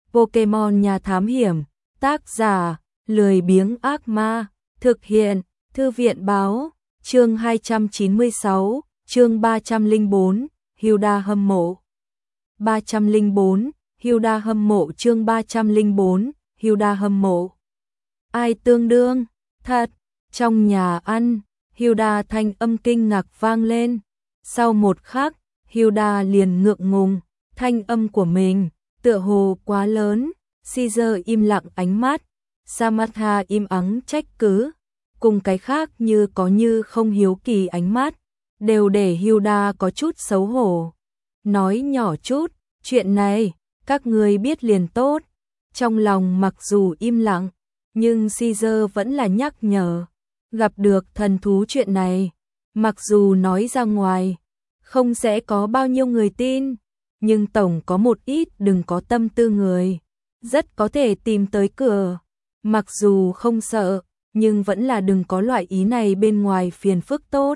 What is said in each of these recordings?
Pokemon Nhà Thám Hiểm, tác giả, lười biếng ác ma, thực hiện, Thư viện báo, chương 296, chương 304, Hilda hâm mộ. 304, Hilda hâm mộ chương 304, Hilda hâm mộ. Ai tương đương, thật, trong nhà ăn, Hilda thanh âm kinh ngạc vang lên. Sau một khắc, Hilda liền ngượng ngùng, thanh âm của mình tựa hồ quá lớn. Caesar im lặng ánh mắt, Samantha im ắng trách cứ, cùng cái khác như có như không hiếu kỳ ánh mắt, đều để Hilda có chút xấu hổ. Nói nhỏ chút, chuyện này, các người biết liền tốt. Trong lòng mặc dù im lặng, nhưng Caesar vẫn là nhắc nhở. Gặp được thần thú chuyện này, mặc dù nói ra ngoài, không sẽ có bao nhiêu người tin, nhưng tổng có một ít đừng có tâm tư người, rất có thể tìm tới cửa. Mặc dù không sợ, nhưng vẫn là đừng có loại ý này bên ngoài phiền phức tốt.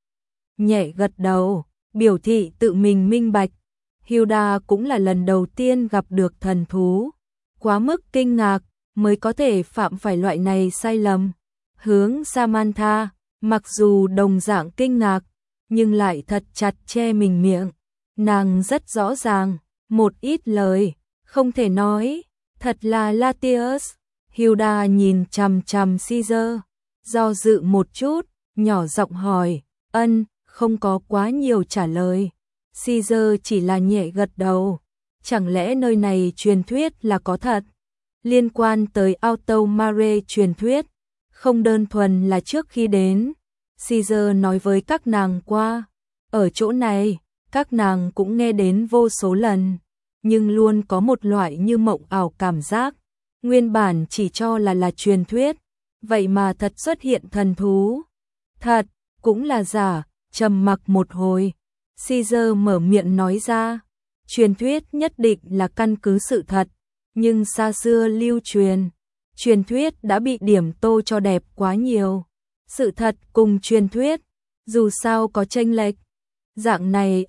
Nhẹ gật đầu, biểu thị tự mình minh bạch. Hilda cũng là lần đầu tiên gặp được thần thú, quá mức kinh ngạc mới có thể phạm phải loại này sai lầm. Hướng Samantha, mặc dù đồng dạng kinh ngạc, nhưng lại thật chặt che mình miệng. Nàng rất rõ ràng, một ít lời, không thể nói, thật là Latius. Hilda nhìn chằm chằm Caesar, do dự một chút, nhỏ giọng hỏi, không có quá nhiều trả lời. Caesar chỉ là nhẹ gật đầu, chẳng lẽ nơi này truyền thuyết là có thật? Liên quan tới Alto Mare truyền thuyết, không đơn thuần là trước khi đến. Caesar nói với các nàng qua, ở chỗ này, các nàng cũng nghe đến vô số lần, nhưng luôn có một loại như mộng ảo cảm giác. Nguyên bản chỉ cho là truyền thuyết, vậy mà thật xuất hiện thần thú. Thật, cũng là giả. Trầm mặc một hồi, Caesar mở miệng nói ra, truyền thuyết nhất định là căn cứ sự thật, nhưng xa xưa lưu truyền thuyết đã bị điểm tô cho đẹp quá nhiều. Sự thật cùng truyền thuyết, dù sao có chênh lệch. Dạng này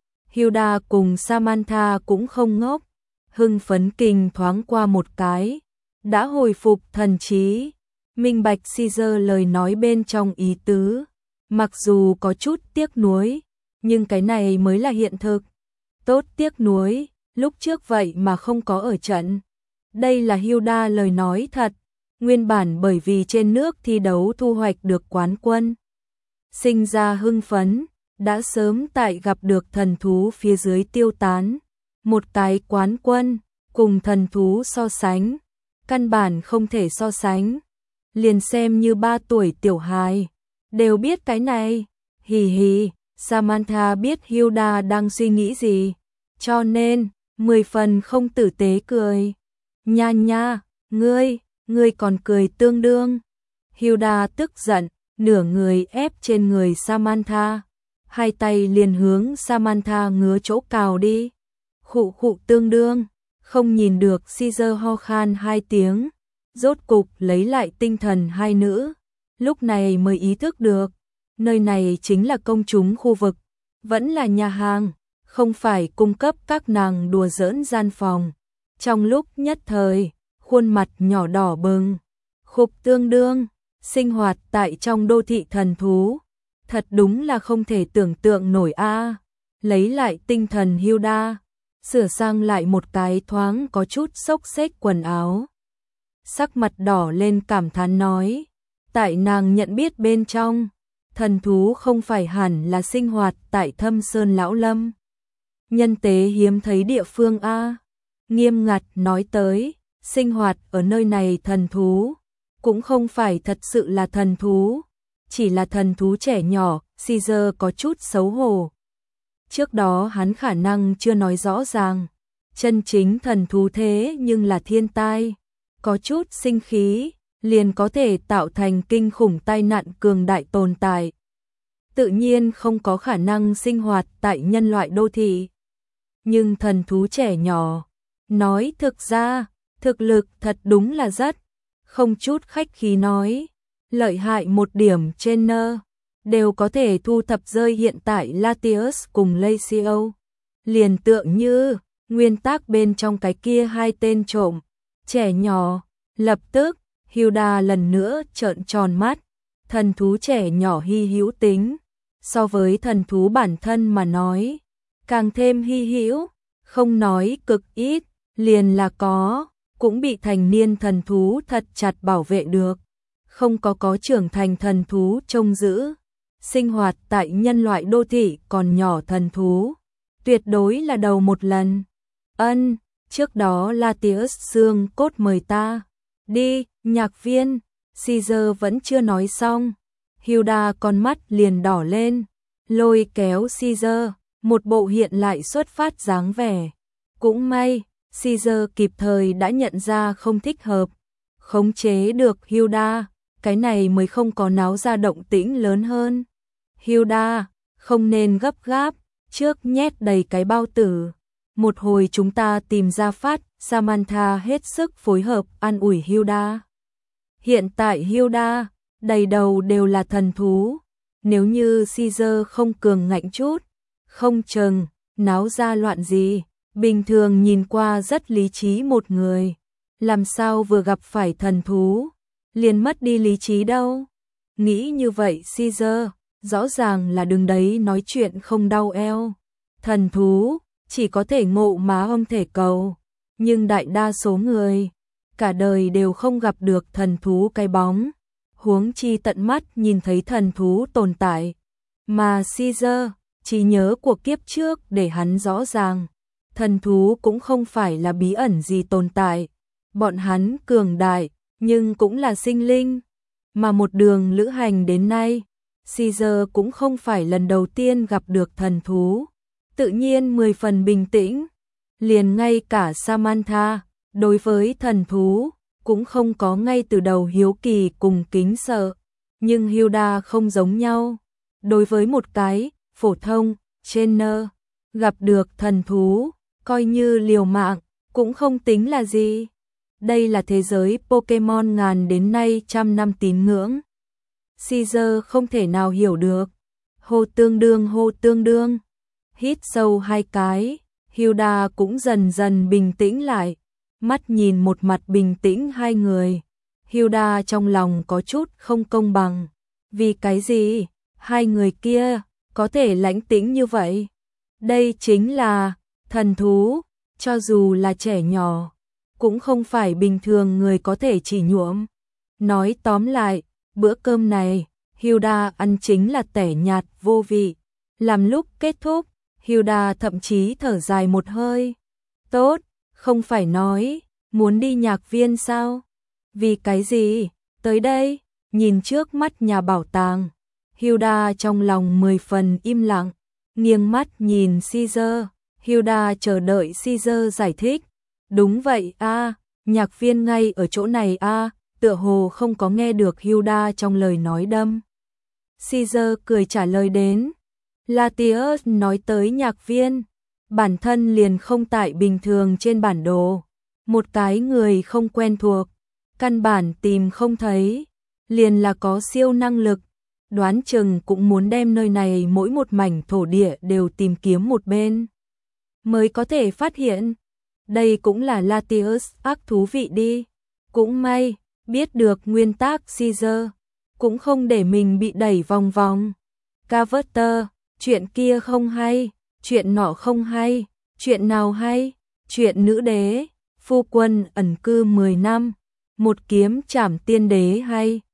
Hilda cùng Samantha cũng không ngốc, hưng phấn kinh thoáng qua một cái, đã hồi phục thần trí, minh bạch Caesar lời nói bên trong ý tứ. Mặc dù có chút tiếc nuối, nhưng cái này mới là hiện thực. Tốt tiếc nuối, lúc trước vậy mà không có ở trận. Đây là Hilda lời nói thật, nguyên bản bởi vì trên nước thi đấu thu hoạch được quán quân. Sinh ra hưng phấn, đã sớm tại gặp được thần thú phía dưới tiêu tán. Một cái quán quân, cùng thần thú so sánh, căn bản không thể so sánh. Liền xem như 3 tuổi tiểu hài, đều biết cái này. Hì hì, Samantha biết Hilda đang suy nghĩ gì, cho nên 10 phần không tử tế cười. Nha nha, ngươi còn cười tương đương. Hilda tức giận, nửa người ép trên người Samantha, hai tay liền hướng Samantha ngứa chỗ cào đi. Khụ khụ tương đương, không nhìn được. Caesar ho khan 2 tiếng, rốt cục lấy lại tinh thần. Hai nữ lúc này mới ý thức được, nơi này chính là công chúng khu vực, vẫn là nhà hàng, không phải cung cấp các nàng đùa giỡn gian phòng. Trong lúc nhất thời, khuôn mặt nhỏ đỏ bừng. Khục tương đương, sinh hoạt tại trong đô thị thần thú, thật đúng là không thể tưởng tượng nổi Lấy lại tinh thần Hilda, sửa sang lại một cái thoáng có chút xốc xếch quần áo. Sắc mặt đỏ lên cảm thán nói, tại nàng nhận biết bên trong, thần thú không phải hẳn là sinh hoạt tại Thâm Sơn Lão Lâm. Nhân tế hiếm thấy địa phương Nghiêm ngặt nói tới, sinh hoạt ở nơi này thần thú, cũng không phải thật sự là thần thú, chỉ là thần thú trẻ nhỏ. Caesar có chút xấu hổ. Trước đó hắn khả năng chưa nói rõ ràng, chân chính thần thú thế nhưng là thiên tai, có chút sinh khí, liền có thể tạo thành kinh khủng tai nạn cường đại tồn tại. Tự nhiên không có khả năng sinh hoạt tại nhân loại đô thị. Nhưng thần thú trẻ nhỏ, nói thực ra, thực lực thật đúng là rất, không chút khách khí nói, lợi hại một điểm trên đều có thể thu thập rơi hiện tại Latius cùng Lacio. Liền tượng như nguyên tắc bên trong cái kia hai tên trộm, trẻ nhỏ, lập tức, Hilda lần nữa trợn tròn mắt, thần thú trẻ nhỏ hy hữu tính, so với thần thú bản thân mà nói, càng thêm hy hữu, không nói cực ít, liền là có, cũng bị thành niên thần thú thật chặt bảo vệ được, không có trưởng thành thần thú trông giữ, sinh hoạt tại nhân loại đô thị còn nhỏ thần thú, tuyệt đối là đầu một lần. Trước đó Latius xương cốt mời ta đi, nhạc viên, Caesar vẫn chưa nói xong, Hilda con mắt liền đỏ lên, lôi kéo Caesar, một bộ hiện lại xuất phát dáng vẻ. Cũng may, Caesar kịp thời đã nhận ra không thích hợp, khống chế được Hilda, cái này mới không có náo ra động tĩnh lớn hơn. Hilda, không nên gấp gáp, trước nhét đầy cái bao tử. Một hồi chúng ta tìm ra phát, Samantha hết sức phối hợp an ủi Hilda. Hiện tại Hilda, đầy đầu đều là thần thú, nếu như Caesar không cường ngạnh chút, không chừng, náo ra loạn gì, bình thường nhìn qua rất lý trí một người, làm sao vừa gặp phải thần thú, liền mất đi lý trí đâu. Nghĩ như vậy Caesar, rõ ràng là đứng đấy nói chuyện không đau eo. Thần thú, chỉ có thể ngộ má không thể cầu, nhưng đại đa số người, cả đời đều không gặp được thần thú cái bóng, huống chi tận mắt nhìn thấy thần thú tồn tại. Mà Caesar, trí nhớ của kiếp trước để hắn rõ ràng, thần thú cũng không phải là bí ẩn gì tồn tại, bọn hắn cường đại, nhưng cũng là sinh linh, mà một đường lữ hành đến nay, Caesar cũng không phải lần đầu tiên gặp được thần thú, tự nhiên 10 phần bình tĩnh, liền ngay cả Samantha, đối với thần thú, cũng không có ngay từ đầu hiếu kỳ cùng kính sợ, nhưng Hilda không giống nhau, đối với một cái, phổ thông, trainer, gặp được thần thú, coi như liều mạng, cũng không tính là gì. Đây là thế giới Pokemon ngàn đến nay trăm năm tín ngưỡng. Caesar không thể nào hiểu được. Hô tương đương. Hít sâu 2 cái, Hilda cũng dần dần bình tĩnh lại. Mắt nhìn một mặt bình tĩnh hai người. Hilda trong lòng có chút không công bằng. Vì cái gì? Hai người kia có thể lãnh tĩnh như vậy? Đây chính là thần thú, cho dù là trẻ nhỏ, cũng không phải bình thường người có thể chỉ nhuộm. Nói tóm lại, bữa cơm này, Hilda ăn chính là tẻ nhạt vô vị. Làm lúc kết thúc, Hilda thậm chí thở dài một hơi. Tốt, không phải nói, muốn đi nhạc viên sao? Vì cái gì? Tới đây, nhìn trước mắt nhà bảo tàng. Hilda trong lòng 10 phần im lặng, nghiêng mắt nhìn Caesar. Hilda chờ đợi Caesar giải thích. Đúng vậy a, nhạc viên ngay ở chỗ này a, tựa hồ không có nghe được Hilda trong lời nói đâm. Caesar cười trả lời đến. Latius nói tới nhạc viên, bản thân liền không tại bình thường trên bản đồ. Một cái người không quen thuộc, căn bản tìm không thấy, liền là có siêu năng lực. Đoán chừng cũng muốn đem nơi này mỗi một mảnh thổ địa đều tìm kiếm một bên, mới có thể phát hiện. Đây cũng là Latius ác thú vị đi. Cũng may, biết được nguyên tắc Caesar, cũng không để mình bị đẩy vòng vòng. Carver, chuyện kia không hay, chuyện nọ không hay, chuyện nào hay? Chuyện nữ đế, phu quân ẩn cư 10 năm, một kiếm trảm tiên đế hay?